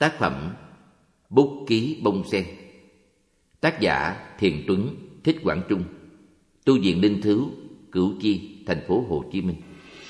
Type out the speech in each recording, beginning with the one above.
Tác phẩm Bút ký bông sen. Tác giả Thiền Tuấn, Thích Quảng Trung. Tu viện Linh Thứu, Củ Chi, thành phố Hồ Chí Minh.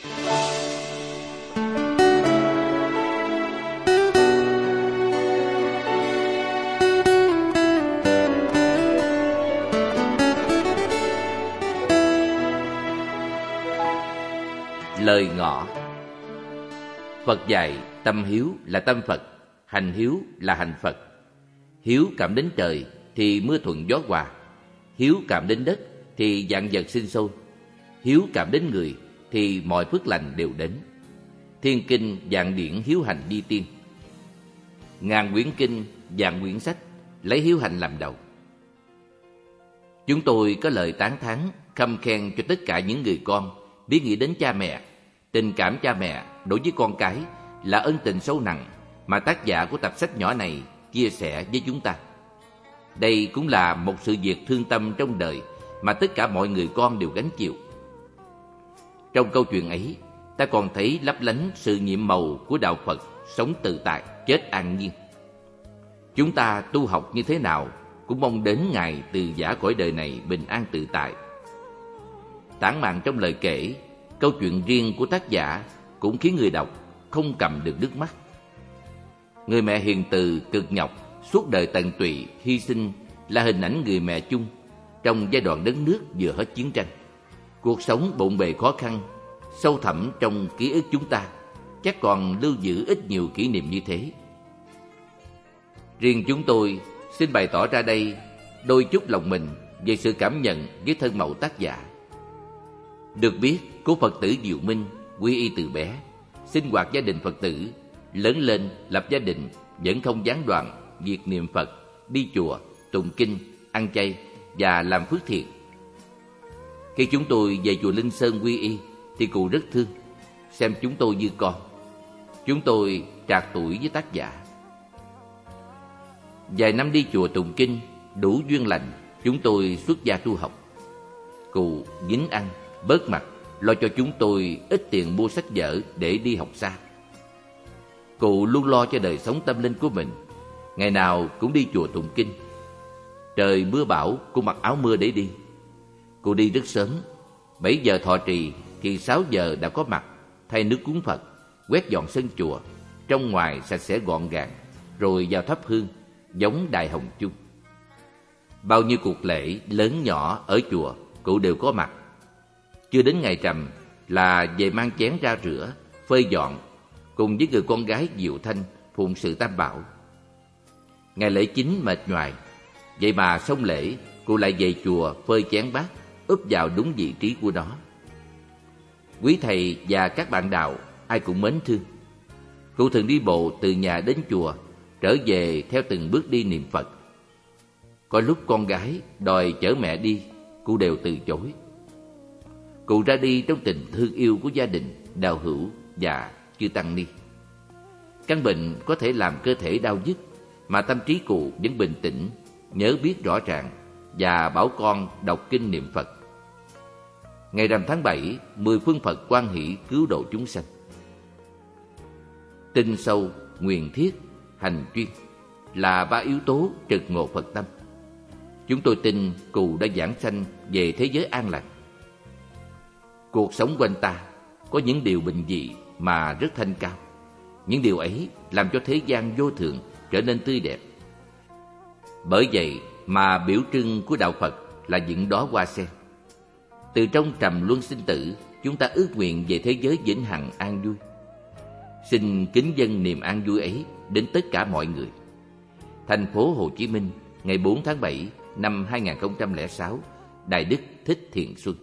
Lời ngỏ. Phật dạy tâm hiếu là tâm Phật, hành hiếu là hành Phật. Hiếu cảm đến trời thì mưa thuận gió hòa, hiếu cảm đến đất thì vạn vật sinh sôi, hiếu cảm đến người thì mọi phước lành đều đến. Thiên kinh vạn điển hiếu hành đi tiên. Ngàn quyển kinh, vạn quyển sách lấy hiếu hành làm đầu. Chúng tôi có lời tán thán khâm khen cho tất cả những người con biết nghĩ đến cha mẹ. Tình cảm cha mẹ đối với con cái là ân tình sâu nặng mà tác giả của tập sách nhỏ này chia sẻ với chúng ta. Đây cũng là một sự việc thương tâm trong đời mà tất cả mọi người con đều gánh chịu. Trong câu chuyện ấy, ta còn thấy lấp lánh sự nhiệm màu của đạo Phật sống tự tại, chết an nhiên. Chúng ta tu học như thế nào cũng mong đến ngày từ giã cõi đời này bình an tự tại. Tản mạn trong lời kể, câu chuyện riêng của tác giả cũng khiến người đọc không cầm được nước mắt. Người mẹ hiền từ, cực nhọc, suốt đời tận tụy, hy sinh là hình ảnh người mẹ chung trong giai đoạn đất nước vừa hết chiến tranh. Cuộc sống bộn bề khó khăn, sâu thẳm trong ký ức chúng ta, chắc còn lưu giữ ít nhiều kỷ niệm như thế. Riêng chúng tôi xin bày tỏ ra đây đôi chút lòng mình về sự cảm nhận với thân mẫu tác giả. Được biết, cố Phật tử Diệu Minh quy y từ bé, sinh hoạt gia đình Phật tử, lớn lên lập gia đình vẫn không gián đoạn việc niệm Phật, đi chùa, tụng kinh, ăn chay và làm phước thiện. Khi chúng tôi về chùa Linh Sơn quy y thì cụ rất thương, xem chúng tôi như con. Chúng tôi trạc tuổi với tác giả. Vài năm đi chùa tụng kinh, đủ duyên lành, chúng tôi xuất gia tu học. Cụ dính ăn, bớt mặt, lo cho chúng tôi ít tiền mua sách vở để đi học xa. Cụ luôn lo cho đời sống tâm linh của mình, ngày nào cũng đi chùa tụng kinh. Trời mưa bão cũng mặc áo mưa để đi. Cụ đi rất sớm, 7 giờ thọ trì thì 6 giờ đã có mặt, thay nước cúng Phật, quét dọn sân chùa, trong ngoài sạch sẽ gọn gàng, rồi vào thắp hương, giống Đại Hồng Chung. Bao nhiêu cuộc lễ lớn nhỏ ở chùa, cụ đều có mặt. Chưa đến ngày rằm là về mang chén ra rửa, phơi dọn, cùng với người con gái Diệu Thanh phụng sự Tam Bảo. Ngày lễ chính mệt nhoài, vậy mà xong lễ, cụ lại về chùa phơi chén bát, úp vào đúng vị trí của nó. Quý thầy và các bạn đạo ai cũng mến thương. Cụ thường đi bộ từ nhà đến chùa, trở về theo từng bước đi niệm Phật. Có lúc con gái đòi chở mẹ đi, cụ đều từ chối. Cụ ra đi trong tình thương yêu của gia đình, đạo hữu và chư tăng ni. Căn bệnh có thể làm cơ thể đau nhức, mà tâm trí cụ vẫn bình tĩnh, nhớ biết rõ ràng và bảo con đọc kinh niệm Phật. Ngày rằm tháng 7, 10 phương Phật hoan hỷ cứu độ chúng sanh. Tin sâu, nguyện thiết, hành chuyên là 3 yếu tố trực ngộ Phật tâm. Chúng tôi tin cụ đã giảng sanh về thế giới an lành. Cuộc sống quanh ta có những điều bình dị mà rất thanh cao. Những điều ấy làm cho thế gian vô thường trở nên tươi đẹp. Bởi vậy mà biểu trưng của đạo Phật là những đóa hoa sen. Từ trong trầm luân sinh tử, chúng ta ước nguyện về thế giới vĩnh hằng an vui. Xin kính dâng niềm an vui ấy đến tất cả mọi người. Thành phố Hồ Chí Minh, ngày 4 tháng 7 năm 2006, Đại Đức Thích Thiện Xuân.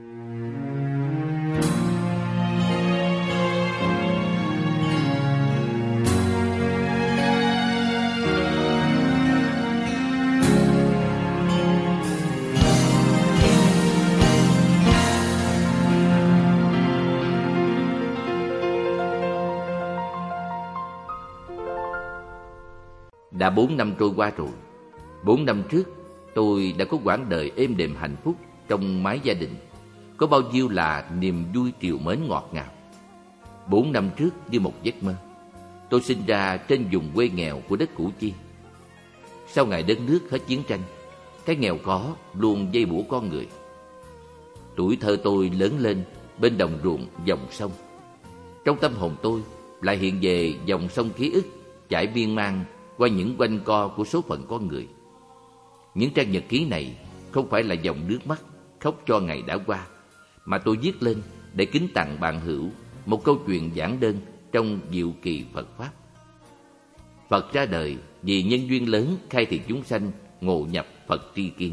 Đã 4 năm trôi qua rồi. 4 năm trước, tôi đã có quãng đời êm đềm hạnh phúc trong mái gia đình. Có bao nhiêu là niềm vui trìu mến ngọt ngào. 4 năm trước như một giấc mơ. tôi sinh ra trên vùng quê nghèo của đất Củ Chi. Sau ngày đất nước hết chiến tranh, cái nghèo khó luôn vây bủa con người. Tuổi thơ tôi lớn lên bên đồng ruộng dòng sông. Trong tâm hồn tôi lại hiện về dòng sông ký ức chảy miên man qua những quanh co của số phận con người. Những trang nhật ký này không phải là dòng nước mắt khóc cho ngày đã qua, mà tôi viết lên để kính tặng bạn hữu một câu chuyện giản đơn trong diệu kỳ Phật Pháp. Phật ra đời vì nhân duyên lớn khai thị chúng sanh ngộ nhập Phật tri kiến.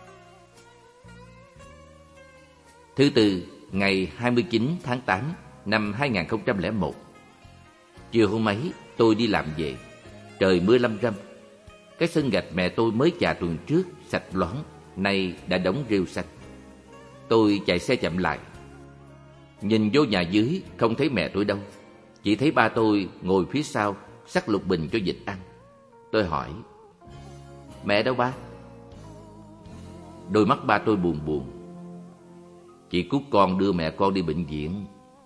Thứ Tư, ngày 29 tháng 8 năm 2001. Chiều hôm ấy, tôi đi làm về. Trời mưa lâm râm. Cái sân gạch mẹ tôi mới chà tuần trước sạch loáng, nay đã đóng rêu xanh. Tôi chạy xe chậm lại. Nhìn vô nhà dưới không thấy mẹ tôi đâu, chỉ thấy ba tôi ngồi phía sau xắt lục bình cho vịt ăn. Tôi hỏi: "Mẹ đâu ba?" Đôi mắt ba tôi buồn buồn: "Chị Cúc con đưa mẹ con đi bệnh viện."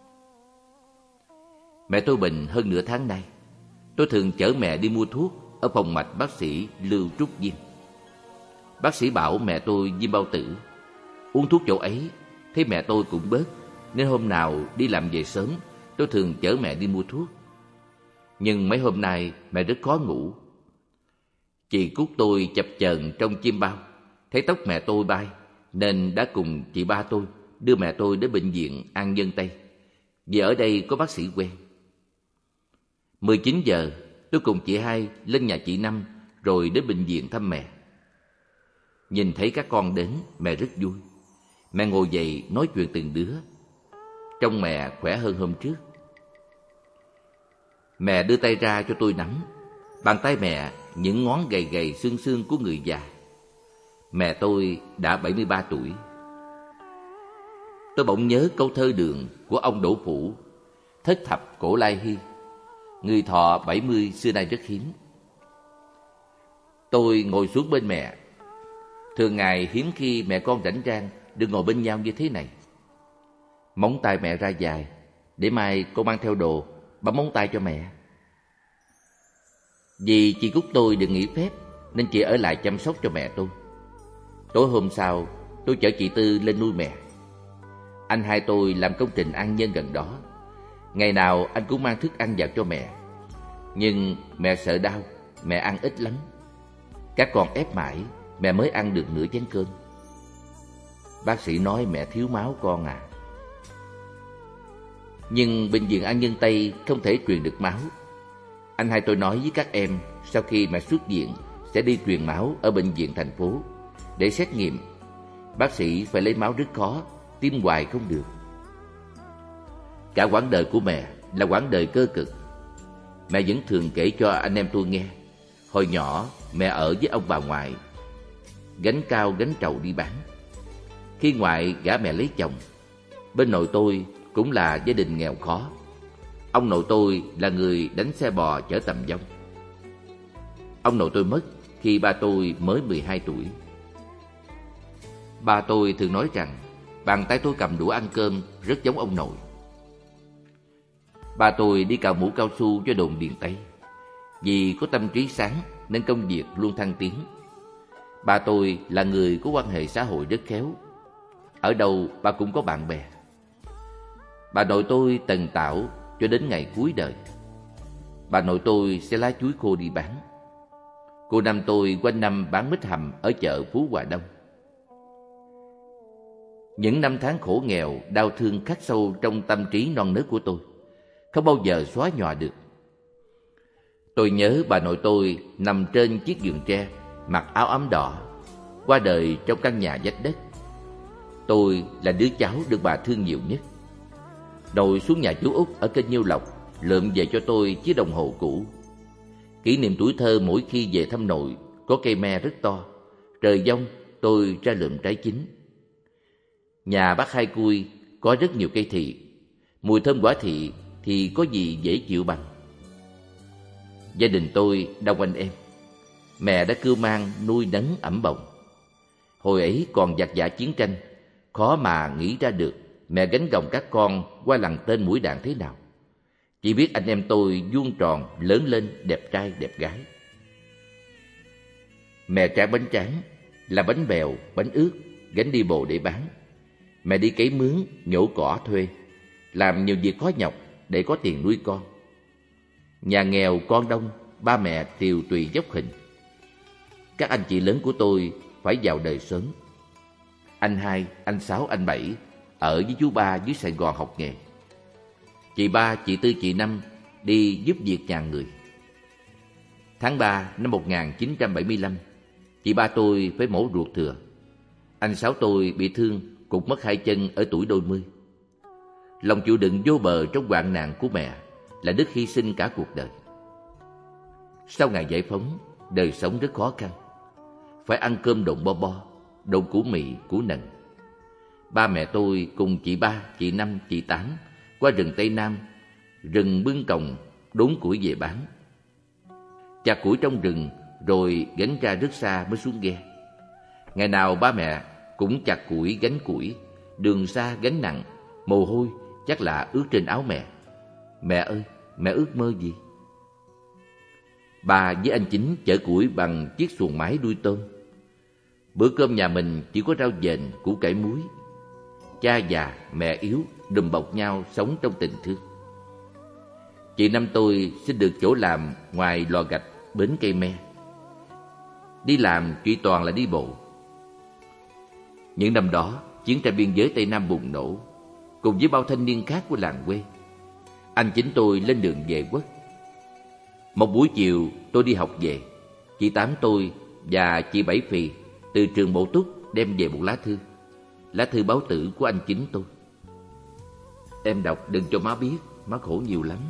Mẹ tôi bệnh hơn nửa tháng nay. Tôi thường chở mẹ đi mua thuốc ở phòng mạch bác sĩ Lưu Trúc Diên. Bác sĩ bảo mẹ tôi viêm bao tử. Uống thuốc chỗ ấy, thấy mẹ tôi cũng bớt, nên hôm nào đi làm về sớm, tôi thường chở mẹ đi mua thuốc. Nhưng mấy hôm nay mẹ rất khó ngủ. Chị Cúc tôi chập chờn trong chim bao, thấy tóc mẹ tôi bay, nên đã cùng chị ba tôi đưa mẹ tôi đến bệnh viện An Dân Tây, vì ở đây có bác sĩ quen. 19 giờ, tôi cùng chị hai lên nhà chị Năm rồi đến bệnh viện thăm mẹ. Nhìn thấy các con đến, mẹ rất vui. Mẹ ngồi dậy nói chuyện từng đứa. Trông mẹ khỏe hơn hôm trước. Mẹ đưa tay ra cho tôi nắm. Bàn tay mẹ những ngón gầy gầy xương xương của người già. Mẹ tôi đã 73 tuổi. Tôi bỗng nhớ câu thơ Đường của ông Đỗ Phủ: "Thất thập cổ lai hy, người thọ 70 xưa nay rất hiếm." Tôi ngồi xuống bên mẹ. Thường ngày hiếm khi mẹ con rảnh rang được ngồi bên nhau như thế này. Móng tay mẹ ra dài, để mai con mang theo đồ bấm móng tay cho mẹ. Vì chị Cúc tôi được nghỉ phép nên chị ở lại chăm sóc cho mẹ tôi. Tối hôm sau, tôi chở chị Tư lên nuôi mẹ. Anh hai tôi làm công trình an nhân gần đó. Ngày nào anh cũng mang thức ăn vào cho mẹ. Nhưng mẹ sợ đau, mẹ ăn ít lắm. Các con ép mãi, mẹ mới ăn được nửa chén cơm. Bác sĩ nói mẹ thiếu máu con à. Nhưng bệnh viện An Nhân Tây không thể truyền được máu. Anh hai tôi nói với các em sau khi mẹ xuất viện sẽ đi truyền máu ở bệnh viện thành phố để xét nghiệm. Bác sĩ phải lấy máu rất khó, tiêm hoài không được. Cả quãng đời của mẹ là quãng đời cơ cực. Mẹ vẫn thường kể cho anh em tôi nghe. Hồi nhỏ mẹ ở với ông bà ngoại, gánh cao gánh trầu đi bán. Khi ngoại gả mẹ lấy chồng, bên nội tôi cũng là gia đình nghèo khó. Ông nội tôi là người đánh xe bò chở tầm vong. Ông nội tôi mất khi ba tôi mới 12 tuổi. Ba tôi thường nói rằng bàn tay tôi cầm đũa ăn cơm rất giống ông nội. Ba tôi đi cạo mũ cao su cho đồn Điền Tây. Vì có tâm trí sáng nên công việc luôn thăng tiến. Ba tôi là người có quan hệ xã hội rất khéo. Ở đâu ba cũng có bạn bè. Bà nội tôi tần tảo cho đến ngày cuối đời. Bà nội tôi sẽ lá chuối khô đi bán. Cô Năm tôi quanh năm bán mít hầm ở chợ Phú Hòa Đông. Những năm tháng khổ nghèo, đau thương khắc sâu trong tâm trí non nớt của tôi, không bao giờ xóa nhòa được. Tôi nhớ bà nội tôi nằm trên chiếc giường tre, mặc áo ấm đỏ, qua đời trong căn nhà vách đất. Tôi là đứa cháu được bà thương nhiều nhất. Nội xuống nhà chú Út ở kênh Nhiêu Lộc lượm về cho tôi chiếc đồng hồ cũ. Kỷ niệm tuổi thơ mỗi khi về thăm nội, có cây me rất to, trời giông tôi ra lượm trái chín. Nhà bác Hai Cui có rất nhiều cây thị, mùi thơm quả thị thì có gì dễ chịu bằng. Gia đình tôi đông anh em. Mẹ đã cưu mang nuôi nấng ẵm bồng. Hồi ấy còn vặt vã chiến tranh, khó mà nghĩ ra được mẹ gánh gồng các con qua lằn tên mũi đạn thế nào. Chỉ biết anh em tôi vuông tròn, lớn lên, đẹp trai, đẹp gái. Mẹ tráng bánh tráng, làm bánh bèo, bánh ướt, gánh đi bộ để bán. Mẹ đi cấy mướn, nhổ cỏ thuê, làm nhiều việc khó nhọc để có tiền nuôi con. Nhà nghèo con đông, ba mẹ tiều tùy dốc hình. Các anh chị lớn của tôi phải vào đời sớm. Anh hai, anh sáu, anh bảy ở với chú ba dưới Sài Gòn học nghề. Chị ba, chị tư, chị năm đi giúp việc nhà người. Tháng 3 năm 1975, chị ba tôi phải mổ ruột thừa. Anh sáu tôi bị thương, cụt mất hai chân ở tuổi đôi mươi. Lòng chịu đựng vô bờ trong hoạn nạn của mẹ là đức hy sinh cả cuộc đời. Sau ngày giải phóng, đời sống rất khó khăn. Phải ăn cơm độn bo bo, độn củ mì, củ nần. Ba mẹ tôi cùng chị ba, chị năm, chị tám qua rừng Tây Nam, rừng Bưng Còng đốn củi về bán. Chặt củi trong rừng rồi gánh ra rất xa mới xuống ghe. Ngày nào ba mẹ cũng chặt củi gánh củi, đường xa gánh nặng, mồ hôi chắc là ướt trên áo mẹ. Mẹ ơi, mẹ ước mơ gì? Bà với anh Chính chở củi bằng chiếc xuồng máy đuôi tôm. Bữa cơm nhà mình chỉ có rau dền, củ cải muối. Cha già, mẹ yếu đùm bọc nhau sống trong tình thương. Chị năm tôi xin được chỗ làm ngoài lò gạch bến cây me. Đi làm chỉ toàn là đi bộ. Những năm đó, chiến tranh biên giới Tây Nam bùng nổ, cùng với bao thanh niên khác của làng quê. Anh Chính tôi lên đường về quốc. Một buổi chiều tôi đi học về, chị Tám tôi và chị Bảy Phì từ trường Bổ Túc đem về một lá thư báo tử của anh Chính tôi. Em đọc đừng cho má biết, má khổ nhiều lắm.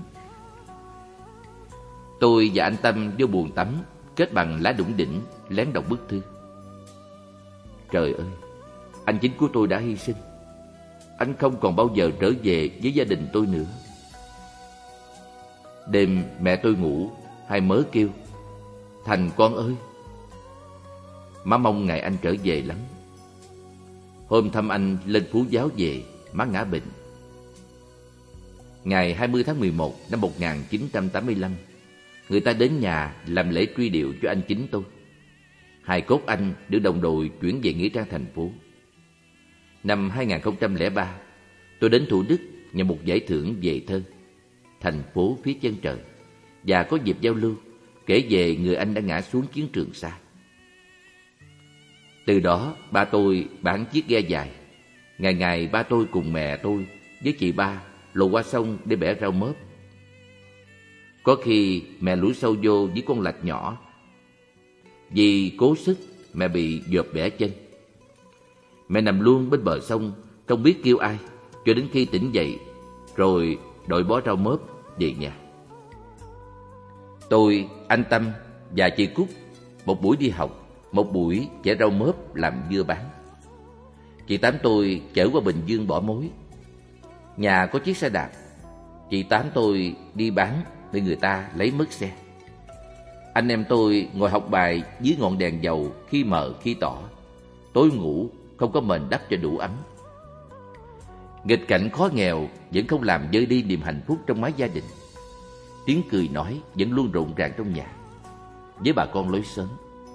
Tôi và anh Tâm vô buồng tắm, kết bằng lá đủng đỉnh, lén đọc bức thư. Trời ơi, anh Chính của tôi đã hy sinh. Anh không còn bao giờ trở về với gia đình tôi nữa. Đêm mẹ tôi ngủ, hai mớ kêu: Thành con ơi! Má mong ngày anh trở về lắm. Hôm thăm anh lên Phú Giáo về, má ngã bệnh. Ngày 20 tháng 11 năm 1985, người ta đến nhà làm lễ truy điệu cho anh Chính tôi. Hài cốt anh được đồng đội chuyển về nghĩa trang thành phố. Năm 2003, tôi đến Thủ Đức nhận một giải thưởng về thơ Thành phố phía chân trời, và có dịp giao lưu kể về người anh đã ngã xuống chiến trường xa. Từ đó ba tôi bán chiếc ghe dài. Ngày ngày ba tôi cùng mẹ tôi với chị ba lội qua sông để bẻ rau mớp. Có khi mẹ lủi sâu vô với con lạch nhỏ. Vì cố sức mẹ bị dợp bẻ chân. Mẹ nằm luôn bên bờ sông, không biết kêu ai, cho đến khi tỉnh dậy, rồi đội bó rau mớp về nhà. Tôi, anh Tâm và chị Cúc một buổi đi học, một buổi chẻ rau mớp làm dưa bán. Chị Tám tôi chở qua Bình Dương bỏ mối. Nhà có chiếc xe đạp, chị Tám tôi đi bán để người ta lấy mất xe. Anh em tôi ngồi học bài dưới ngọn đèn dầu khi mờ khi tỏ. Tối ngủ không có mền đắp cho đủ ấm. Nghịch cảnh khó nghèo vẫn không làm vơi đi niềm hạnh phúc trong mái gia đình. Tiếng cười nói vẫn luôn rộn ràng trong nhà với bà con lối xóm.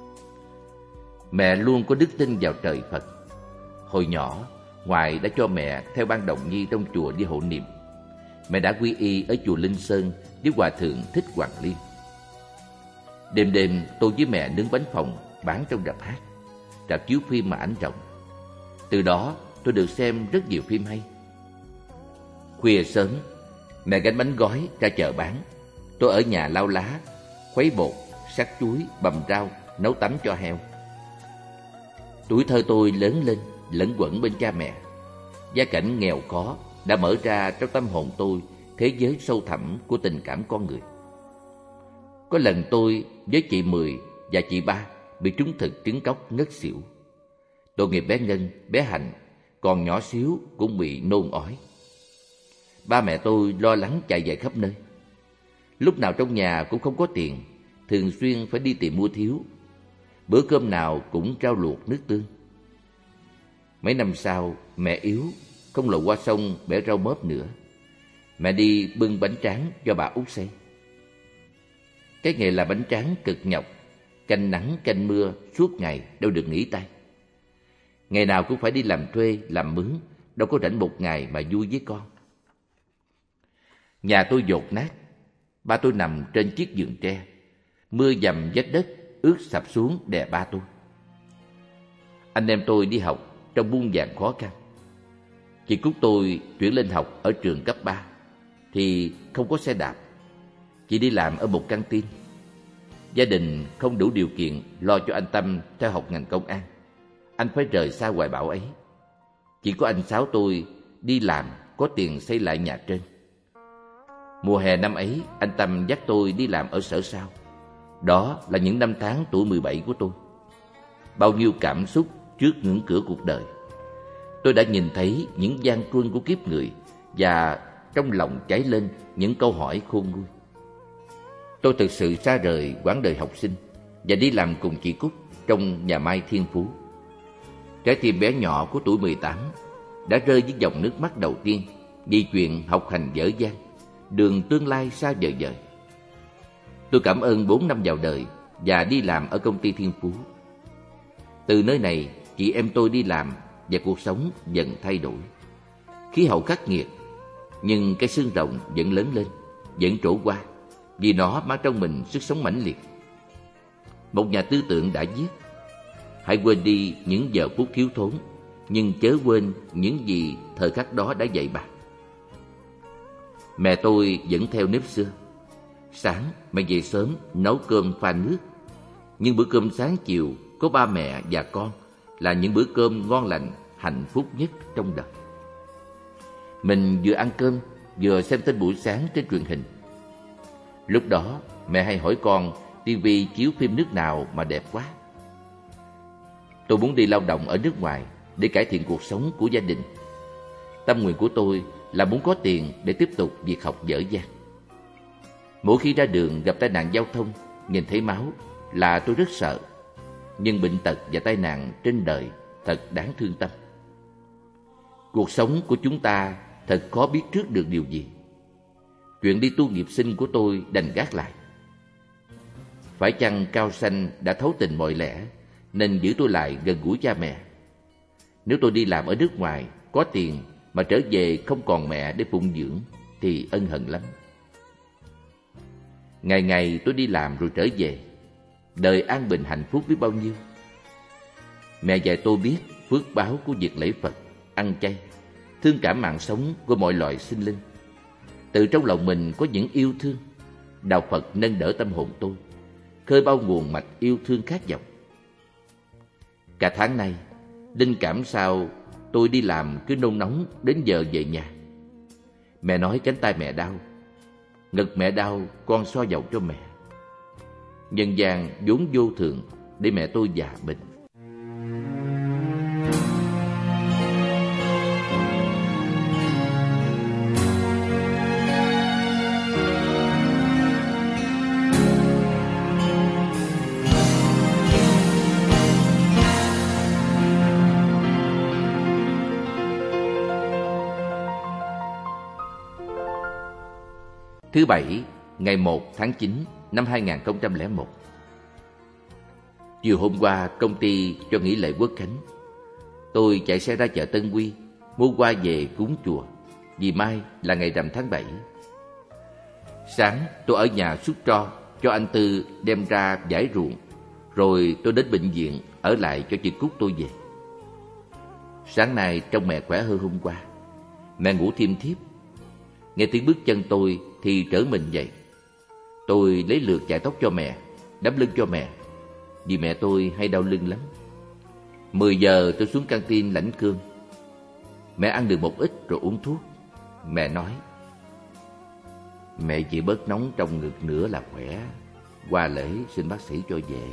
Mẹ luôn có đức tin vào trời Phật. Hồi nhỏ, ngoại đã cho mẹ theo ban đồng nhi trong chùa đi hộ niệm. Mẹ đã quy y ở chùa Linh Sơn với Hòa Thượng Thích Hoàng Liên. Đêm đêm tôi với mẹ nướng bánh phồng bán trong rạp hát, rạp chiếu phim mà ảnh rộng. Từ đó tôi được xem rất nhiều phim hay. Khuya sớm, mẹ gánh bánh gói ra chợ bán. Tôi ở nhà lau lá, khuấy bột, sắc chuối, bằm rau, nấu tắm cho heo. Tuổi thơ tôi lớn lên lẫn quẩn bên cha mẹ. Gia cảnh nghèo khó đã mở ra trong tâm hồn tôi thế giới sâu thẳm của tình cảm con người. Có lần tôi với chị Mười và chị Ba bị trúng thực trứng cóc ngất xỉu. Tội nghiệp bé Ngân, bé Hạnh còn nhỏ xíu cũng bị nôn ói. Ba mẹ tôi lo lắng chạy về khắp nơi. Lúc nào trong nhà cũng không có tiền, thường xuyên phải đi tìm mua thiếu. Bữa cơm nào cũng rau luộc nước tương. Mấy năm sau, mẹ yếu, không lội qua sông bẻ rau mớp nữa. Mẹ đi bưng bánh tráng cho bà Út xây. Cái nghề làm bánh tráng cực nhọc, canh nắng canh mưa suốt ngày, đâu được nghỉ tay. Ngày nào cũng phải đi làm thuê, làm mướn, đâu có rảnh một ngày mà vui với con. Nhà tôi dột nát, ba tôi nằm trên chiếc giường tre, mưa dầm vách đất ướt sập xuống đè ba tôi. Anh em tôi đi học trong muôn vàn khó khăn. Chị Cúc tôi chuyển lên học ở trường cấp 3 thì không có xe đạp. Chị đi làm ở một căng tin. Gia đình không đủ điều kiện lo cho anh Tâm theo học ngành công an. Anh phải rời xa hoài bão ấy. Chỉ có anh Sáu tôi đi làm có tiền xây lại nhà trên. Mùa hè năm ấy, anh Tâm dắt tôi đi làm ở sở sau. Đó là những năm tháng tuổi 17 của tôi. Bao nhiêu cảm xúc trước ngưỡng cửa cuộc đời. Tôi đã nhìn thấy những gian truân của kiếp người và trong lòng cháy lên những câu hỏi khôn nguôi. Tôi thực sự xa rời quãng đời học sinh và đi làm cùng chị Cúc trong nhà may Thiên Phú. Trái tim bé nhỏ của tuổi 18 đã rơi với dòng nước mắt đầu tiên vì chuyện học hành dở dang, đường tương lai xa vời vời. Tôi cảm ơn 4 năm vào đời và đi làm ở công ty Thiên Phú. Từ nơi này, chị em tôi đi làm và cuộc sống dần thay đổi. Khí hậu khắc nghiệt, nhưng cái xương rồng vẫn lớn lên, vẫn trổ qua, vì nó mang trong mình sức sống mãnh liệt. Một nhà tư tưởng đã viết: hãy quên đi những giờ phút thiếu thốn, nhưng chớ quên những gì thời khắc đó đã dạy bạn. Mẹ tôi vẫn theo nếp xưa. Sáng mẹ dậy sớm nấu cơm pha nước. Nhưng bữa cơm sáng chiều có ba mẹ và con là những bữa cơm ngon lành, hạnh phúc nhất trong đời. Mình vừa ăn cơm vừa xem tin buổi sáng trên truyền hình. Lúc đó mẹ hay hỏi con tivi chiếu phim nước nào mà đẹp quá. Tôi muốn đi lao động ở nước ngoài để cải thiện cuộc sống của gia đình. Tâm nguyện của tôi là muốn có tiền để tiếp tục việc học dở dang. Mỗi khi ra đường gặp tai nạn giao thông, nhìn thấy máu là tôi rất sợ. Nhưng bệnh tật và tai nạn trên đời thật đáng thương tâm. Cuộc sống của chúng ta thật khó biết trước được điều gì. Chuyện đi tu nghiệp sinh của tôi đành gác lại. Phải chăng Cao Sanh đã thấu tình mọi lẽ nên giữ tôi lại gần gũi cha mẹ? Nếu tôi đi làm ở nước ngoài, có tiền mà trở về không còn mẹ để phụng dưỡng thì ân hận lắm. Ngày ngày tôi đi làm rồi trở về, đời an bình hạnh phúc biết bao nhiêu. Mẹ dạy tôi biết phước báo của việc lễ Phật, ăn chay, thương cảm mạng sống của mọi loài sinh linh. Từ trong lòng mình có những yêu thương, đạo Phật nâng đỡ tâm hồn tôi, khơi bao nguồn mạch yêu thương khát vọng. Cả tháng nay, linh cảm sao tôi đi làm cứ nôn nóng đến giờ về nhà. Mẹ nói cánh tay mẹ đau, ngực mẹ đau, con xoa dầu cho mẹ. Nhân gian vốn vô thường để mẹ tôi già bệnh. Thứ Bảy, ngày 1 tháng 9 năm 2001. Chiều hôm qua, công ty cho nghỉ lễ Quốc khánh. Tôi chạy xe ra chợ Tân Quy, mua hoa về cúng chùa, vì mai là ngày rằm tháng 7. Sáng, tôi ở nhà xúc tro cho anh Tư đem ra giải ruộng, rồi tôi đến bệnh viện ở lại cho chị Cúc tôi về. Sáng nay trông mẹ khỏe hơn hôm qua. Mẹ ngủ thiêm thiếp. Nghe tiếng bước chân tôi thì trở mình dậy. Tôi lấy lượt chải tóc cho mẹ, đắp lưng cho mẹ, vì mẹ tôi hay đau lưng lắm. 10 giờ tôi xuống căng tin lãnh cơm. Mẹ ăn được một ít rồi uống thuốc. Mẹ nói: mẹ chỉ bớt nóng trong ngực nữa là khỏe. Qua lễ xin bác sĩ cho về.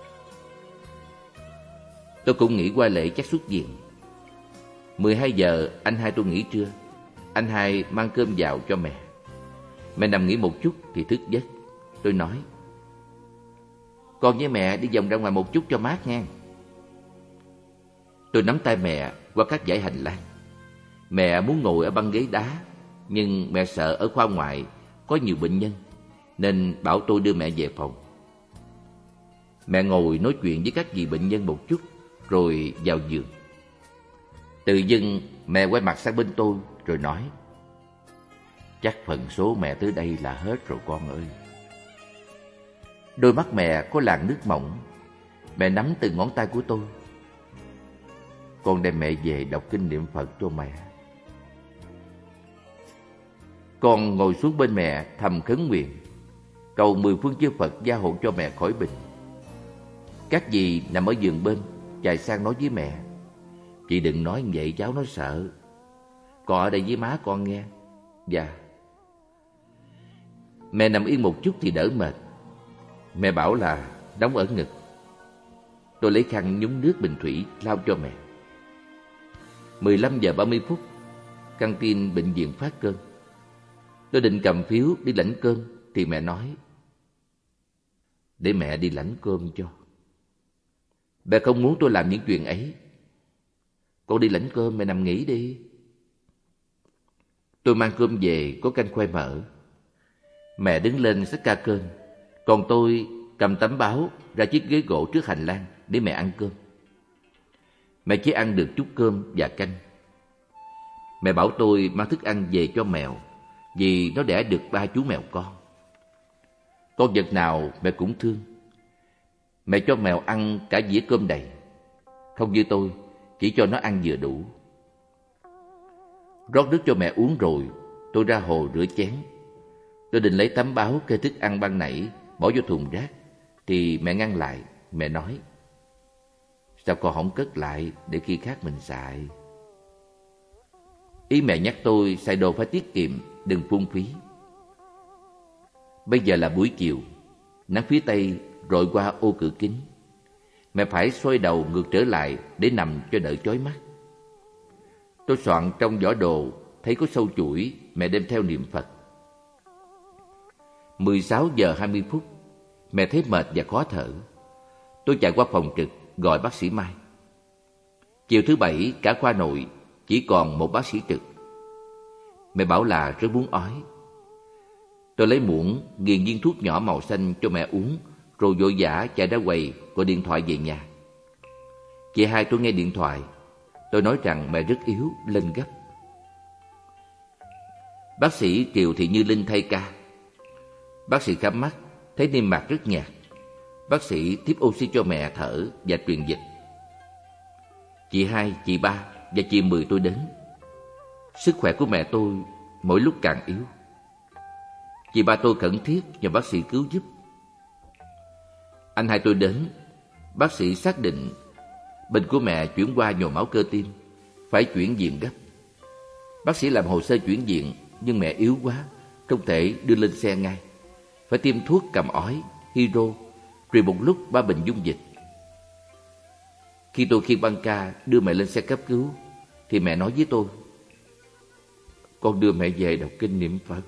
Tôi cũng nghĩ qua lễ chắc xuất viện. 12 giờ anh hai tôi nghỉ trưa. Anh hai mang cơm vào cho mẹ. Mẹ nằm nghỉ một chút thì thức giấc. Tôi nói: con với mẹ đi vòng ra ngoài một chút cho mát nha. Tôi nắm tay mẹ qua các dãy hành lang. Mẹ muốn ngồi ở băng ghế đá, nhưng mẹ sợ ở khoa ngoại có nhiều bệnh nhân, nên bảo tôi đưa mẹ về phòng. Mẹ ngồi nói chuyện với các vị bệnh nhân một chút, rồi vào giường. Tự dưng mẹ quay mặt sang bên tôi rồi nói: chắc phần số mẹ tới đây là hết rồi con ơi. Đôi mắt mẹ có làn nước mỏng. Mẹ nắm từng ngón tay của tôi. Con đem mẹ về đọc kinh niệm Phật cho mẹ. Con ngồi xuống bên mẹ thầm khấn nguyện, cầu 10 phương chư Phật gia hộ cho mẹ khỏi bệnh. Các dì nằm ở giường bên chạy sang nói với mẹ: chị đừng nói vậy, cháu nó sợ. Con ở đây với má con nghe. Dạ. Mẹ nằm yên một chút thì đỡ mệt. Mẹ bảo là đóng ở ngực. Tôi lấy khăn nhúng nước bình thủy lau cho mẹ. 15 giờ 30 phút, căng tin bệnh viện phát cơm. Tôi định cầm phiếu đi lãnh cơm thì mẹ nói: để mẹ đi lãnh cơm cho. Mẹ không muốn tôi làm những chuyện ấy. Con đi lãnh cơm, mẹ nằm nghỉ đi. Tôi mang cơm về có canh khoai mỡ. Mẹ đứng lên xách ca cơm, còn tôi cầm tấm báo ra chiếc ghế gỗ trước hành lang để mẹ ăn cơm. Mẹ chỉ ăn được chút cơm và canh. Mẹ bảo tôi mang thức ăn về cho mèo, vì nó đẻ được 3 chú mèo con. Con vật nào mẹ cũng thương. Mẹ cho mèo ăn cả dĩa cơm đầy. Không như tôi, chỉ cho nó ăn vừa đủ. Rót nước cho mẹ uống rồi, tôi ra hồ rửa chén. Tôi định lấy tấm báo kê thức ăn ban nãy bỏ vô thùng rác, thì mẹ ngăn lại. Mẹ nói: sao con không cất lại để khi khác mình xài? Ý mẹ nhắc tôi xài đồ phải tiết kiệm, đừng phung phí. Bây giờ là buổi chiều, nắng phía tây rọi qua ô cửa kính. Mẹ phải xoay đầu ngược trở lại để nằm cho đỡ chói mắt. Tôi soạn trong giỏ đồ, thấy có sâu chuỗi, mẹ đem theo niệm Phật. 16 giờ 20 phút, mẹ thấy mệt và khó thở. Tôi chạy qua phòng trực gọi bác sĩ Mai. Chiều thứ Bảy, cả khoa nội chỉ còn một bác sĩ trực. Mẹ bảo là rất muốn ói. Tôi lấy muỗng nghiền viên thuốc nhỏ màu xanh cho mẹ uống, rồi vội vã chạy ra quầy gọi điện thoại về nhà. Chị hai tôi nghe điện thoại. Tôi nói rằng mẹ rất yếu, lên gấp. Bác sĩ Kiều Thị Như Linh thay ca. Bác sĩ khám mắt, thấy niêm mạc rất nhạt. Bác sĩ tiếp oxy cho mẹ thở và truyền dịch. Chị hai, chị ba và chị Mười tôi đến. Sức khỏe của mẹ tôi mỗi lúc càng yếu. Chị ba tôi khẩn thiết nhờ bác sĩ cứu giúp. Anh hai tôi đến. Bác sĩ xác định bệnh của mẹ chuyển qua nhồi máu cơ tim, phải chuyển viện gấp. Bác sĩ làm hồ sơ chuyển viện, nhưng mẹ yếu quá, không thể đưa lên xe ngay. Phải tiêm thuốc cầm ói, hydro, rồi một lúc 3 bình dung dịch. Khi tôi khiêng băng ca đưa mẹ lên xe cấp cứu, thì mẹ nói với tôi: con đưa mẹ về đọc kinh niệm Phật.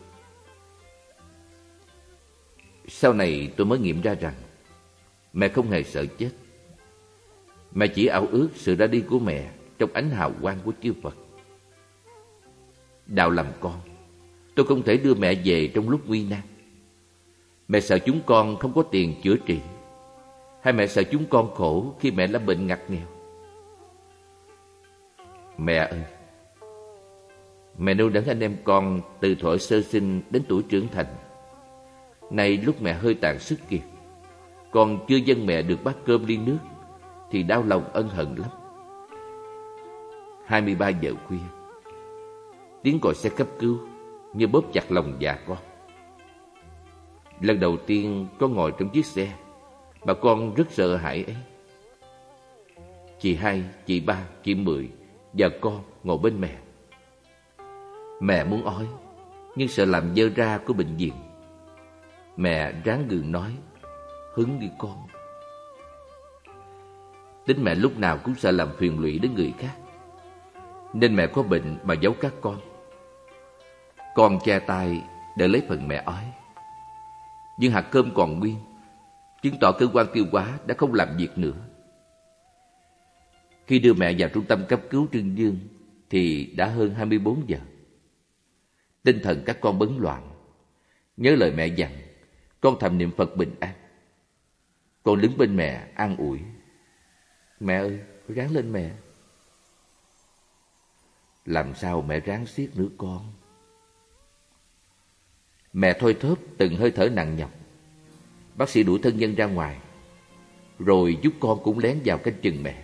Sau này tôi mới nghiệm ra rằng mẹ không hề sợ chết. Mẹ chỉ ao ước sự ra đi của mẹ trong ánh hào quang của chư Phật. Đạo làm con, tôi không thể đưa mẹ về trong lúc nguy nan. Mẹ sợ chúng con không có tiền chữa trị, hay mẹ sợ chúng con khổ khi mẹ lâm bệnh ngặt nghèo? Mẹ ơi, mẹ nuôi nấng anh em con từ thuở sơ sinh đến tuổi trưởng thành. Nay lúc mẹ hơi tàn sức kiệt, con chưa dâng mẹ được bát cơm ly nước, thì đau lòng ân hận lắm. 23 giờ khuya, tiếng còi xe cấp cứu như bóp chặt lòng dạ con. Lần đầu tiên con ngồi trong chiếc xe mà con rất sợ hãi ấy. Chị hai, chị ba, chị Mười và con ngồi bên mẹ. Mẹ muốn ói, nhưng sợ làm dơ ra của bệnh viện. Mẹ ráng gượng nói: hứng đi con. Tính mẹ lúc nào cũng sợ làm phiền lụy đến người khác, nên mẹ có bệnh mà giấu các con. Con che tay để lấy phần mẹ ói. Nhưng hạt cơm còn nguyên, chứng tỏ cơ quan tiêu hóa đã không làm việc nữa. Khi đưa mẹ vào trung tâm cấp cứu Trưng Dương thì đã hơn 24 giờ. Tinh thần các con bấn loạn. Nhớ lời mẹ dặn, con thầm niệm Phật bình an. Con đứng bên mẹ an ủi. Mẹ ơi, ráng lên mẹ. Làm sao mẹ ráng xiết nữa con. Mẹ thôi thóp từng hơi thở nặng nhọc. Bác sĩ đuổi thân nhân ra ngoài, rồi giúp con cũng lén vào canh chừng mẹ.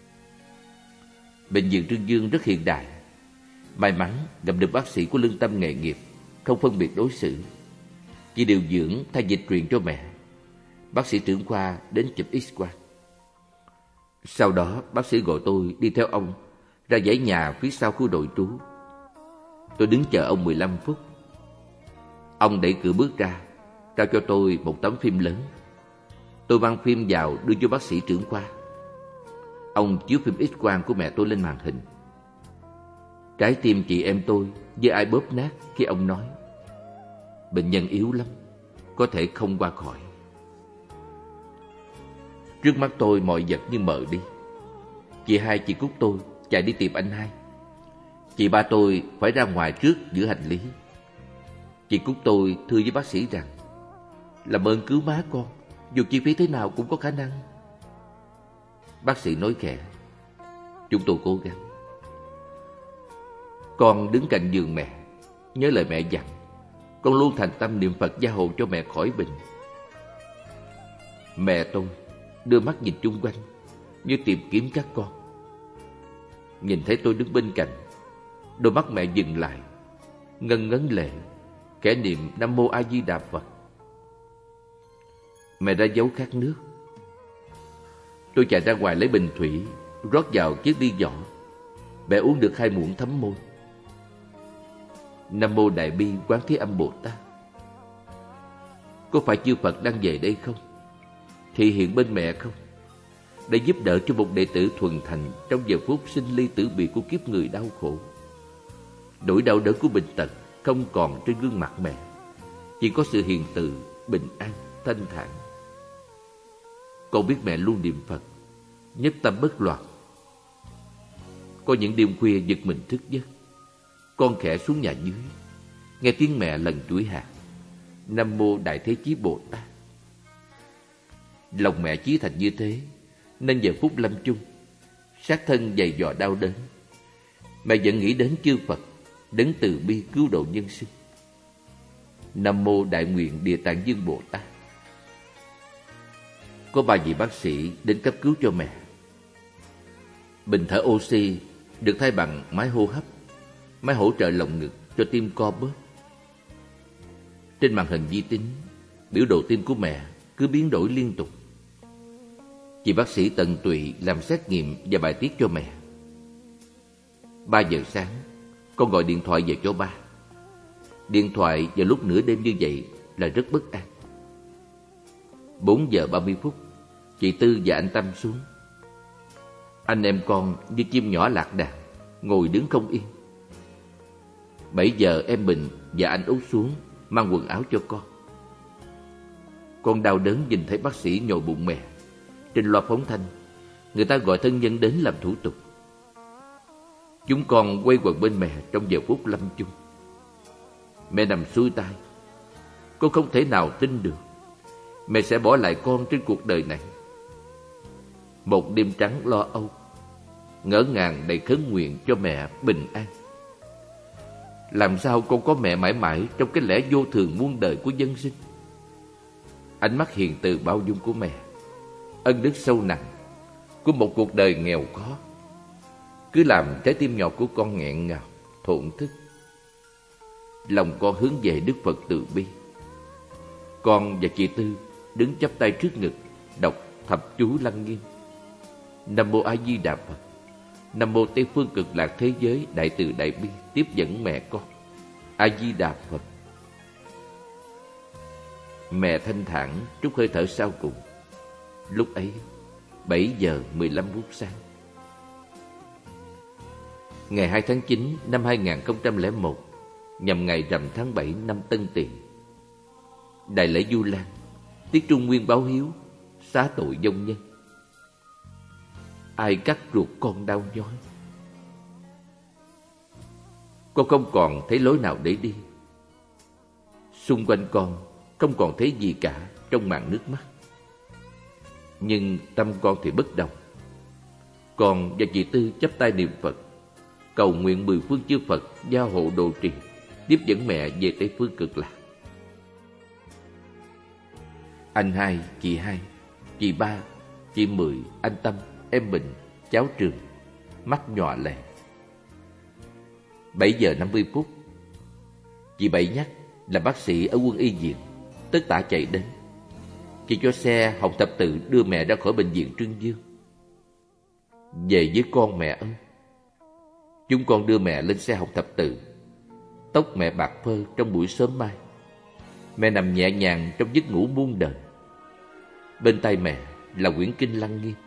Bệnh viện Trương Dương rất hiện đại. May mắn gặp được bác sĩ có lương tâm nghề nghiệp, không phân biệt đối xử, chỉ điều dưỡng thay dịch truyền cho mẹ. Bác sĩ trưởng khoa đến chụp X-quang. Sau đó bác sĩ gọi tôi đi theo ông ra dãy nhà phía sau khu nội trú. Tôi đứng chờ ông 15 phút. Ông đẩy cửa bước ra, trao cho tôi một tấm phim lớn. Tôi mang phim vào đưa cho bác sĩ trưởng khoa. Ông chiếu phim X-quang của mẹ tôi lên màn hình. Trái tim chị em tôi như ai bóp nát khi ông nói: bệnh nhân yếu lắm, có thể không qua khỏi. Trước mắt tôi mọi vật như mờ đi. Chị hai chị Cúc tôi chạy đi tìm anh hai. Chị ba tôi phải ra ngoài trước giữ hành lý. Chị Cúc tôi thưa với bác sĩ rằng: làm ơn cứu má con, dù chi phí thế nào cũng có khả năng. Bác sĩ nói khẽ: chúng tôi cố gắng. Con đứng cạnh giường mẹ, nhớ lời mẹ dặn. Con luôn thành tâm niệm Phật gia hộ cho mẹ khỏi bệnh. Mẹ tôi đưa mắt nhìn chung quanh như tìm kiếm các con. Nhìn thấy tôi đứng bên cạnh, đôi mắt mẹ dừng lại, ngân ngấn lệ, khẽ niệm Nam Mô A Di Đà Phật. Mẹ ra dấu khát nước. Tôi chạy ra ngoài lấy bình thủy, rót vào chiếc ly vỏ. Mẹ uống được 2 muỗng thấm môi. Nam Mô Đại Bi Quán Thế Âm Bồ Tát. Có phải chư Phật đang về đây không? Thị hiện bên mẹ không? Để giúp đỡ cho một đệ tử thuần thành trong giờ phút sinh ly tử biệt của kiếp người đau khổ. Nỗi đau đớn của bệnh tật không còn trên gương mặt mẹ, chỉ có sự hiền từ, bình an, thanh thản. Con biết mẹ luôn niệm Phật, nhất tâm bất loạn. Có những đêm khuya giật mình thức giấc, con khẽ xuống nhà dưới, nghe tiếng mẹ lần chuỗi hạt Nam Mô Đại Thế Chí Bồ Tát. Lòng mẹ chí thành như thế, nên giờ phút lâm chung, xác thân dày dò đau đớn, mẹ vẫn nghĩ đến chư Phật, đấng từ bi cứu độ nhân sinh. Nam Mô Đại Nguyện Địa Tạng Dương Bồ Tát. Có 3 vị bác sĩ đến cấp cứu cho mẹ. Bình thở oxy được thay bằng máy hô hấp, máy hỗ trợ lồng ngực cho tim co bóp. Trên màn hình vi tính, biểu đồ tim của mẹ cứ biến đổi liên tục. Chị bác sĩ tận tụy làm xét nghiệm và bài tiết cho mẹ. 3 giờ sáng, con gọi điện thoại về cho ba. Điện thoại vào lúc nửa đêm như vậy là rất bất an. 4 giờ 30 phút, chị Tư và anh Tâm xuống. Anh em con như chim nhỏ lạc đàn, ngồi đứng không yên. 7 giờ em Bình và anh Út xuống mang quần áo cho con. Con đau đớn nhìn thấy bác sĩ nhồi bụng mẹ. Trên loa phóng thanh, người ta gọi thân nhân đến làm thủ tục. Chúng con quay quần bên mẹ trong giờ phút lâm chung. Mẹ nằm xuôi tay. Con không thể nào tin được mẹ sẽ bỏ lại con trên cuộc đời này. Một đêm trắng lo âu, ngỡ ngàng đầy khấn nguyện cho mẹ bình an. Làm sao con có mẹ mãi mãi trong cái lẽ vô thường muôn đời của dân sinh? Ánh mắt hiền từ bao dung của mẹ, ân đức sâu nặng của một cuộc đời nghèo khó, cứ làm trái tim nhỏ của con nghẹn ngào, thổn thức. Lòng con hướng về Đức Phật từ bi. Con và chị Tư đứng chắp tay trước ngực, đọc thập chú lăng nghiêm. Nam Mô A Di Đà Phật. Nam Mô Tây Phương Cực Lạc Thế Giới Đại Từ Đại Bi tiếp dẫn mẹ con. A Di Đà Phật. Mẹ thanh thản trút hơi thở sau cùng. Lúc ấy 7 giờ 15 phút sáng. Ngày 2 tháng 9 năm 2001, nhằm ngày rằm tháng 7 năm Tân Tỵ. Đại lễ Vu Lan, tiết Trung Nguyên báo hiếu, xá tội vong nhân. Ai cắt ruột con đau nhói. Con không còn thấy lối nào để đi. Xung quanh con không còn thấy gì cả trong màn nước mắt. Nhưng tâm con thì bất đồng. Con và chị Tư chắp tay niệm Phật, cầu nguyện mười phương chư Phật gia hộ độ trì, tiếp dẫn mẹ về Tây phương Cực Lạc. Anh hai, chị hai, chị ba, chị Mười, anh Tâm, em Bình, cháu Trường mắt nhòa lệ. 7 giờ 50 phút, chị Bảy nhắc là bác sĩ ở quân y viện tất tả chạy đến. Chị cho xe Hồng Thập Tự đưa mẹ ra khỏi bệnh viện Trương Dương. Về với con mẹ ơi. Chúng con đưa mẹ lên xe Hồng Thập Tự. Tóc mẹ bạc phơ trong buổi sớm mai. Mẹ nằm nhẹ nhàng trong giấc ngủ muôn đời. Bên tay mẹ là quyển kinh Lăng Nghiêm.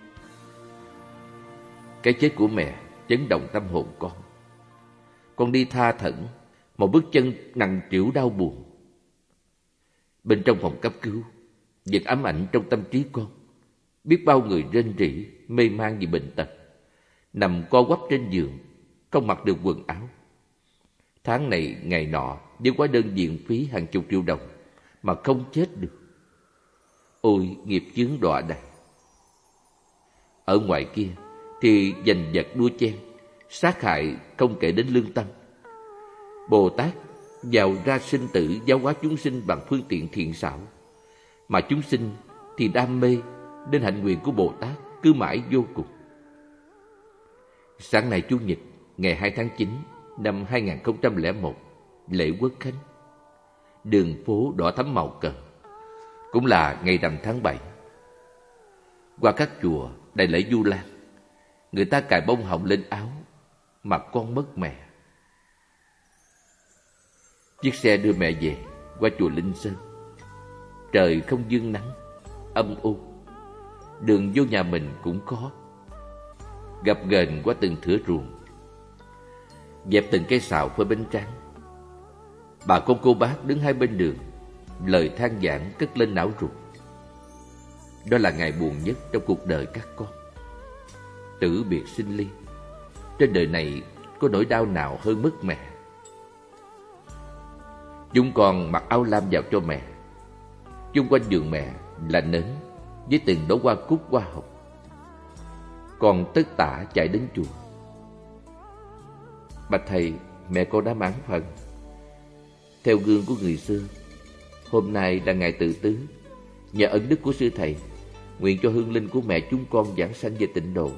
Cái chết của mẹ chấn động tâm hồn con. Con đi tha thẩn, một bước chân nặng trĩu đau buồn. Bên trong phòng cấp cứu vẫn ám ảnh trong tâm trí con. Biết bao người rên rỉ, mê man vì bệnh tật, nằm co quắp trên giường, không mặc được quần áo. Tháng này ngày nọ với hóa đơn viện phí hàng chục triệu đồng mà không chết được. Ôi nghiệp chướng đọa đầy. Ở ngoài kia thì giành giật đua chen, sát hại không kể đến lương tâm. Bồ Tát vào ra sinh tử giáo hóa chúng sinh bằng phương tiện thiện xảo, mà chúng sinh thì đam mê nên hạnh nguyện của Bồ Tát cứ mãi vô cùng. Sáng nay Chủ nhật ngày 2 tháng 9 năm 2001, lễ Quốc Khánh, đường phố đỏ thắm màu cờ. Cũng là ngày rằm tháng 7. Qua các chùa đại lễ Vu Lan, người ta cài bông hồng lên áo, mà con mất mẹ. Chiếc xe đưa mẹ về qua chùa Linh Sơn. Trời không dương nắng, âm u. Đường vô nhà mình cũng khó, gập ghềnh qua từng thửa ruộng, dẹp từng cây sào phơi bánh tráng. Bà con cô bác đứng hai bên đường, lời than vãn cất lên não ruột. Đó là ngày buồn nhất trong cuộc đời các con. Tử biệt sinh ly, trên đời này có nỗi đau nào hơn mất mẹ. Chúng con mặc áo lam vào cho mẹ. Chung quanh giường mẹ là nến với từng đóa hoa cúc hoa hồng. Con tất tả chạy đến chùa. Bạch thầy, mẹ con đã mãn phần. Theo gương của người xưa, hôm nay là ngày tự tứ. Nhờ ân đức của sư thầy, nguyện cho hương linh của mẹ chúng con vãng sanh về tịnh độ.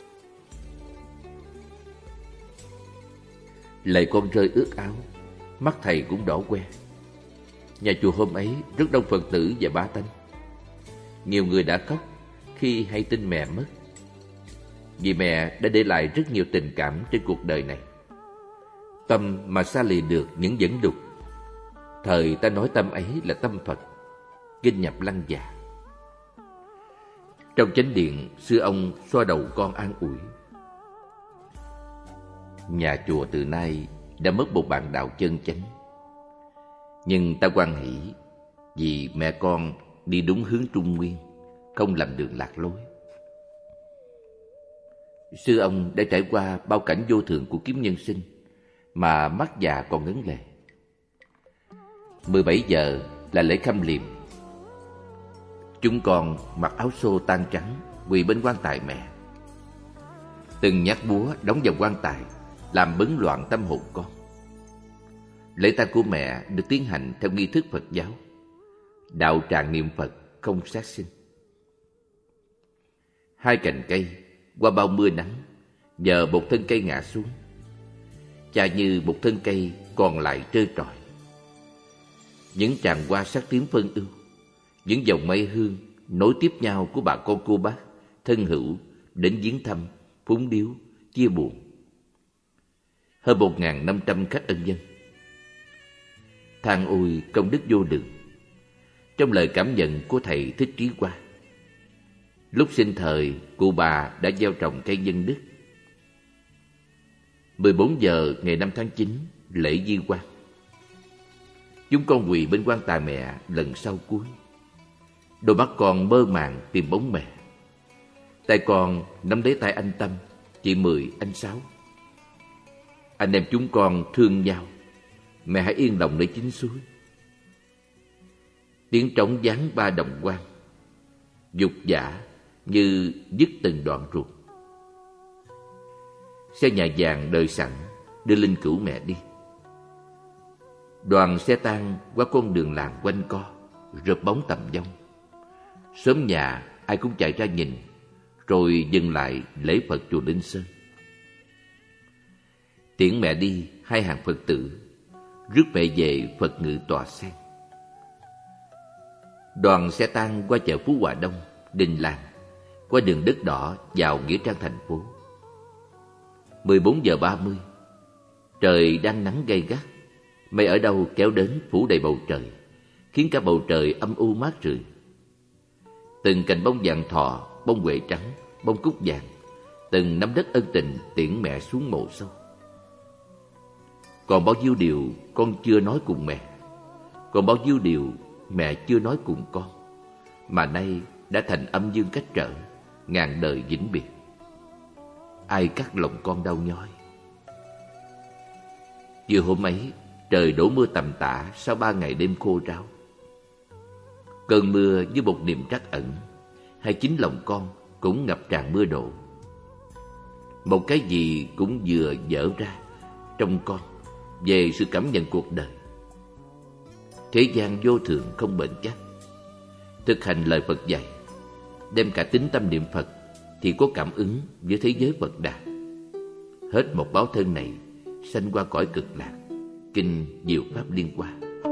Lệ con rơi ướt áo, mắt thầy cũng đỏ que. Nhà chùa hôm ấy rất đông Phật tử và bá tánh. Nhiều người đã khóc khi hay tin mẹ mất, vì mẹ đã để lại rất nhiều tình cảm trên cuộc đời này. Tâm mà xa lìa được những dẫn đục, thời ta nói tâm ấy là tâm Phật. Kinh nhập Lăng Già. Trong chánh điện, sư ông xoa đầu con an ủi. Nhà chùa từ nay đã mất một bạn đạo chân chánh, nhưng ta hoan hỷ vì mẹ con đi đúng hướng Trung Nguyên, không lầm đường lạc lối. Sư ông đã trải qua bao cảnh vô thường của kiếp nhân sinh mà mắt già còn ngấn lệ. 17 giờ là lễ khâm liệm. Chúng con mặc áo xô tan trắng quỳ bên quan tài mẹ. Từng nhát búa đóng vào quan tài làm bấn loạn tâm hồn con. Lễ tang của mẹ được tiến hành theo nghi thức Phật giáo, đạo tràng niệm Phật không sát sinh. Hai cành cây qua bao mưa nắng, nhờ một thân cây ngã xuống, chà như một thân cây còn lại trơ trọi. Những tràng hoa sắc tím phân ưu, những dòng mây hương nối tiếp nhau của bà con cô bác, thân hữu đến viếng thăm, phúng điếu, chia buồn. Hơn 1.500 khách ân dân. Than ôi công đức vô lượng. Trong lời cảm nhận của thầy Thích Trí Hoa, lúc sinh thời cụ bà đã gieo trồng cây nhân đức. 14 giờ ngày 5 tháng 9, lễ di quan. Chúng con quỳ bên quan tài mẹ lần sau cuối. Đôi mắt con mơ màng tìm bóng mẹ. Tay con nắm lấy tay anh Tâm, chị Mười, anh Sáu. Anh em chúng con thương nhau, mẹ hãy yên lòng nơi chính suối. Tiếng trống vang ba đồng quan, dục dã như dứt từng đoạn ruột. Xe nhà vàng đợi sẵn đưa linh cữu mẹ đi. Đoàn xe tang qua con đường làng quanh co, rợp bóng tầm vong. Xóm nhà ai cũng chạy ra nhìn, rồi dừng lại lễ Phật chùa Linh Sơn. Tiễn mẹ đi, hai hàng Phật tử rước mẹ về Phật ngự tòa sen. Đoàn xe tang qua chợ Phú Hòa Đông, đình làng, qua đường đất đỏ vào nghĩa trang thành phố. 14 giờ 30, trời đang nắng gay gắt. Mây ở đâu kéo đến phủ đầy bầu trời, khiến cả bầu trời âm u mát rượi. Từng cành bông vàng thọ, bông huệ trắng, bông cúc vàng, từng nắm đất ân tình tiễn mẹ xuống mộ sâu. Còn bao nhiêu điều con chưa nói cùng mẹ, còn bao nhiêu điều mẹ chưa nói cùng con, mà nay đã thành âm dương cách trở, ngàn đời vĩnh biệt. Ai cắt lòng con đau nhói. Vừa hôm ấy, trời đổ mưa tầm tã sau 3 ngày đêm khô ráo. Cơn mưa như một niềm trắc ẩn, hay chính lòng con cũng ngập tràn mưa đổ. Một cái gì cũng vừa vỡ ra trong con về sự cảm nhận cuộc đời. Thế gian vô thường không bền chắc. Thực hành lời Phật dạy, đem cả tín tâm niệm Phật, thì có cảm ứng với thế giới Phật Đà. Hết một báo thân này, sanh qua cõi cực lạc. Kinh Diệu Pháp Liên Hoa.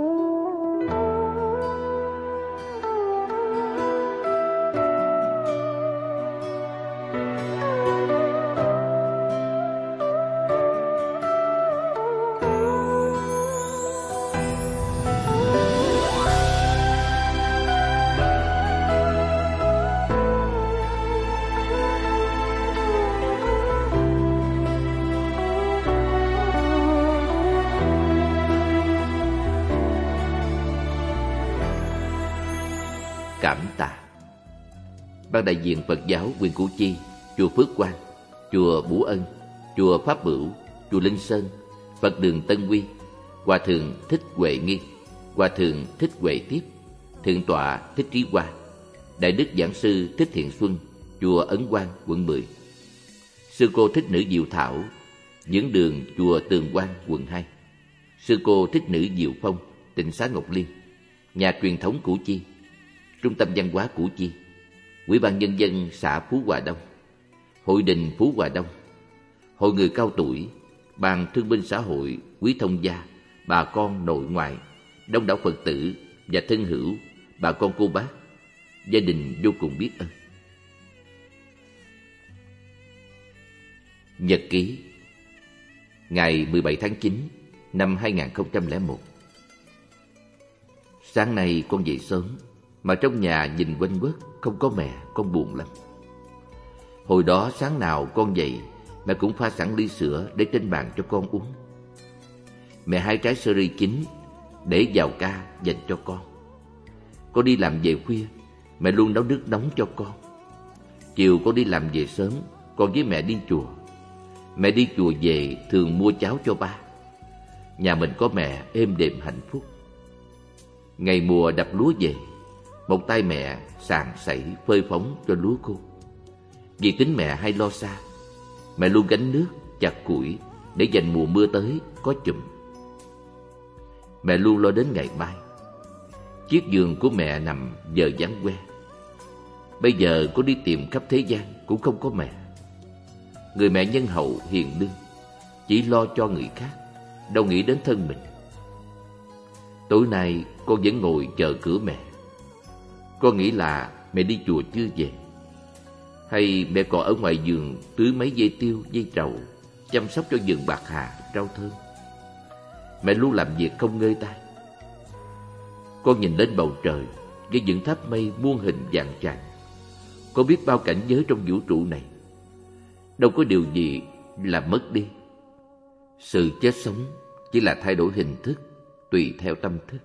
Cảm tạ. Ban đại diện Phật giáo huyện Củ Chi, chùa Phước Quang, chùa Bửu Ân, chùa Pháp Bửu, chùa Linh Sơn, Phật đường Tân Quy, Hòa thượng Thích Huệ Nghi, Hòa thượng Thích Huệ Tiếp, Thượng tọa Thích Trí Hoa, Đại đức giảng sư Thích Thiện Xuân, chùa Ấn Quang, quận 10, sư cô Thích Nữ Diệu Thảo, dưỡng đường chùa Tường Quang, quận 2, sư cô Thích Nữ Diệu Phong, tịnh xá Ngọc Liên, nhà truyền thống Củ Chi, Trung tâm văn hóa Củ Chi, Ủy ban nhân dân xã Phú Hòa Đông, Hội đình Phú Hòa Đông, Hội người cao tuổi, Ban thương binh xã hội, quý thông gia, bà con nội ngoại, đông đảo Phật tử và thân hữu, bà con cô bác, gia đình vô cùng biết ơn. Nhật ký ngày 17 tháng 9 năm 2001. Sáng nay con dậy sớm, mà trong nhà nhìn quanh quất không có mẹ, con buồn lắm. Hồi đó sáng nào con dậy, mẹ cũng pha sẵn ly sữa để trên bàn cho con uống. Mẹ hái trái sơ ri chín để vào ca dành cho con. Con đi làm về khuya, mẹ luôn nấu nước nóng cho con. Chiều con đi làm về sớm, con với mẹ đi chùa. Mẹ đi chùa về thường mua cháo cho ba. Nhà mình có mẹ êm đềm hạnh phúc. Ngày mùa đập lúa về, một tay mẹ sàng sẩy phơi phóng cho lúa khô. Vì tính mẹ hay lo xa, mẹ luôn gánh nước, chặt củi để dành mùa mưa tới có chùm. Mẹ luôn lo đến ngày mai. Chiếc giường của mẹ nằm giờ vắng que. Bây giờ có đi tìm khắp thế gian cũng không có mẹ. Người mẹ nhân hậu hiền lương, chỉ lo cho người khác, đâu nghĩ đến thân mình. Tối nay con vẫn ngồi chờ cửa mẹ. Con nghĩ là mẹ đi chùa chưa về, hay mẹ còn ở ngoài vườn tưới mấy dây tiêu, dây trầu, chăm sóc cho vườn bạc hà, rau thơm. Mẹ luôn làm việc không ngơi tay. Con nhìn lên bầu trời với những tháp mây muôn hình vạn trạng. Con biết bao cảnh giới trong vũ trụ này. Đâu có điều gì là mất đi. Sự chết sống chỉ là thay đổi hình thức tùy theo tâm thức.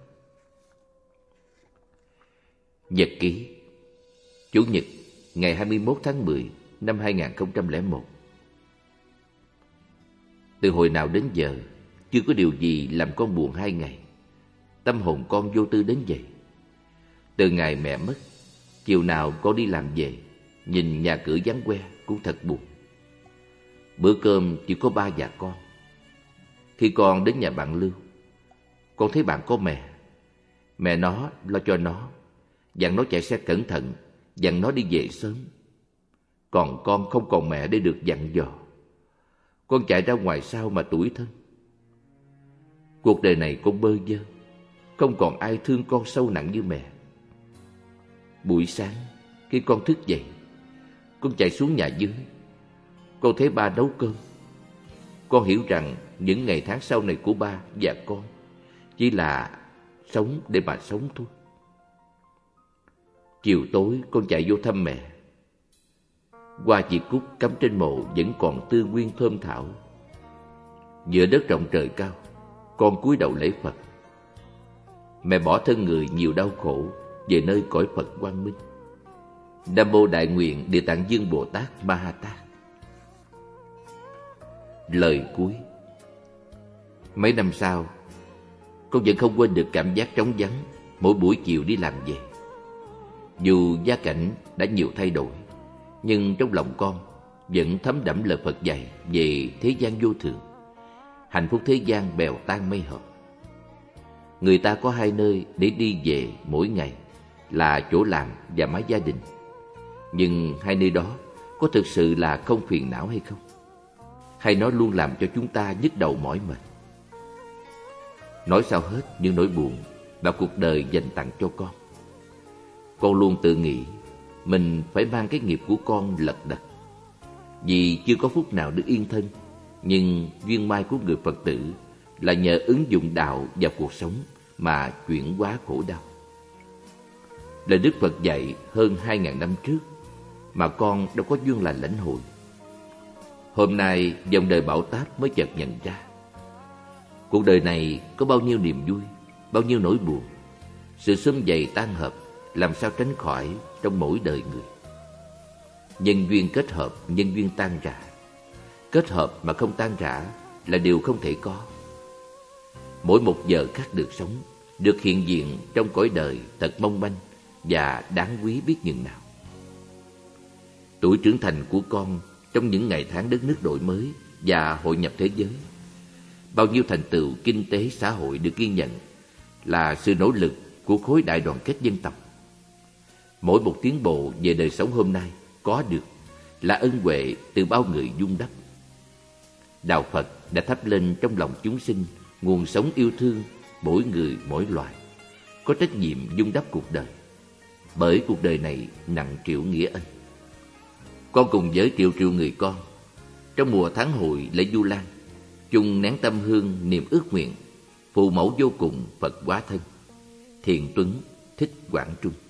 Nhật ký Chủ nhật ngày 21 tháng 10 năm 2001. Từ hồi nào đến giờ, chưa có điều gì làm con buồn 2 ngày. Tâm hồn con vô tư đến vậy. Từ ngày mẹ mất, chiều nào con đi làm về, nhìn nhà cửa vắng que cũng thật buồn. Bữa cơm chỉ có ba và con. Khi con đến nhà bạn Lưu, con thấy bạn có mẹ. Mẹ nó lo cho nó, dặn nó chạy xe cẩn thận, dặn nó đi về sớm. Còn con không còn mẹ để được dặn dò. Con chạy ra ngoài sau mà tủi thân. Cuộc đời này con bơ vơ, không còn ai thương con sâu nặng như mẹ. Buổi sáng, khi con thức dậy, con chạy xuống nhà dưới. Con thấy ba nấu cơm. Con hiểu rằng những ngày tháng sau này của ba và con chỉ là sống để mà sống thôi. Chiều tối con chạy vô thăm mẹ. Hoa diệp cúc cắm trên mộ vẫn còn tươi nguyên thơm thảo. Giữa đất rộng trời cao, con cúi đầu lễ Phật. Mẹ bỏ thân người nhiều đau khổ về nơi cõi Phật quang minh. Nam mô Đại Nguyện Địa Tạng Dương Bồ Tát Ma Ha Tát. Lời cuối. Mấy năm sau, con vẫn không quên được cảm giác trống vắng mỗi buổi chiều đi làm về. Dù gia cảnh đã nhiều thay đổi, nhưng trong lòng con vẫn thấm đẫm lời Phật dạy về thế gian vô thường. Hạnh phúc thế gian bèo tan mây hợp. Người ta có 2 nơi để đi về mỗi ngày là chỗ làm và mái gia đình. Nhưng 2 nơi đó có thực sự là không phiền não hay không? Hay nó luôn làm cho chúng ta nhức đầu mỏi mệt? Nói sao hết những nỗi buồn mà cuộc đời dành tặng cho con. Con luôn tự nghĩ mình phải mang cái nghiệp của con lật đật. Vì chưa có phút nào được yên thân, nhưng duyên may của người Phật tử là nhờ ứng dụng đạo vào cuộc sống mà chuyển hóa khổ đau. Lời Đức Phật dạy hơn 2.000 năm trước mà con đâu có duyên là lãnh hội. Hôm nay dòng đời bão táp mới chợt nhận ra. Cuộc đời này có bao nhiêu niềm vui, bao nhiêu nỗi buồn. Sự sum vầy tan hợp làm sao tránh khỏi trong mỗi đời người. Nhân duyên kết hợp, nhân duyên tan rã. Kết hợp mà không tan rã là điều không thể có. Mỗi một giờ khắc được sống, được hiện diện trong cõi đời thật mong manh và đáng quý biết nhường nào. Tuổi trưởng thành của con trong những ngày tháng đất nước đổi mới và hội nhập thế giới, bao nhiêu thành tựu kinh tế xã hội được ghi nhận là sự nỗ lực của khối đại đoàn kết dân tộc. Mỗi một tiến bộ về đời sống hôm nay có được là ân huệ từ bao người vun đắp. Đạo Phật đã thắp lên trong lòng chúng sinh nguồn sống yêu thương mỗi người mỗi loài, có trách nhiệm vun đắp cuộc đời, bởi cuộc đời này nặng trĩu nghĩa ân. Con cùng với triệu triệu người con trong mùa tháng hội lễ Vu Lan chung nén tâm hương niềm ước nguyện, phụ mẫu vô cùng Phật hóa thân. Thiện Tuấn, Thích Quảng Trung.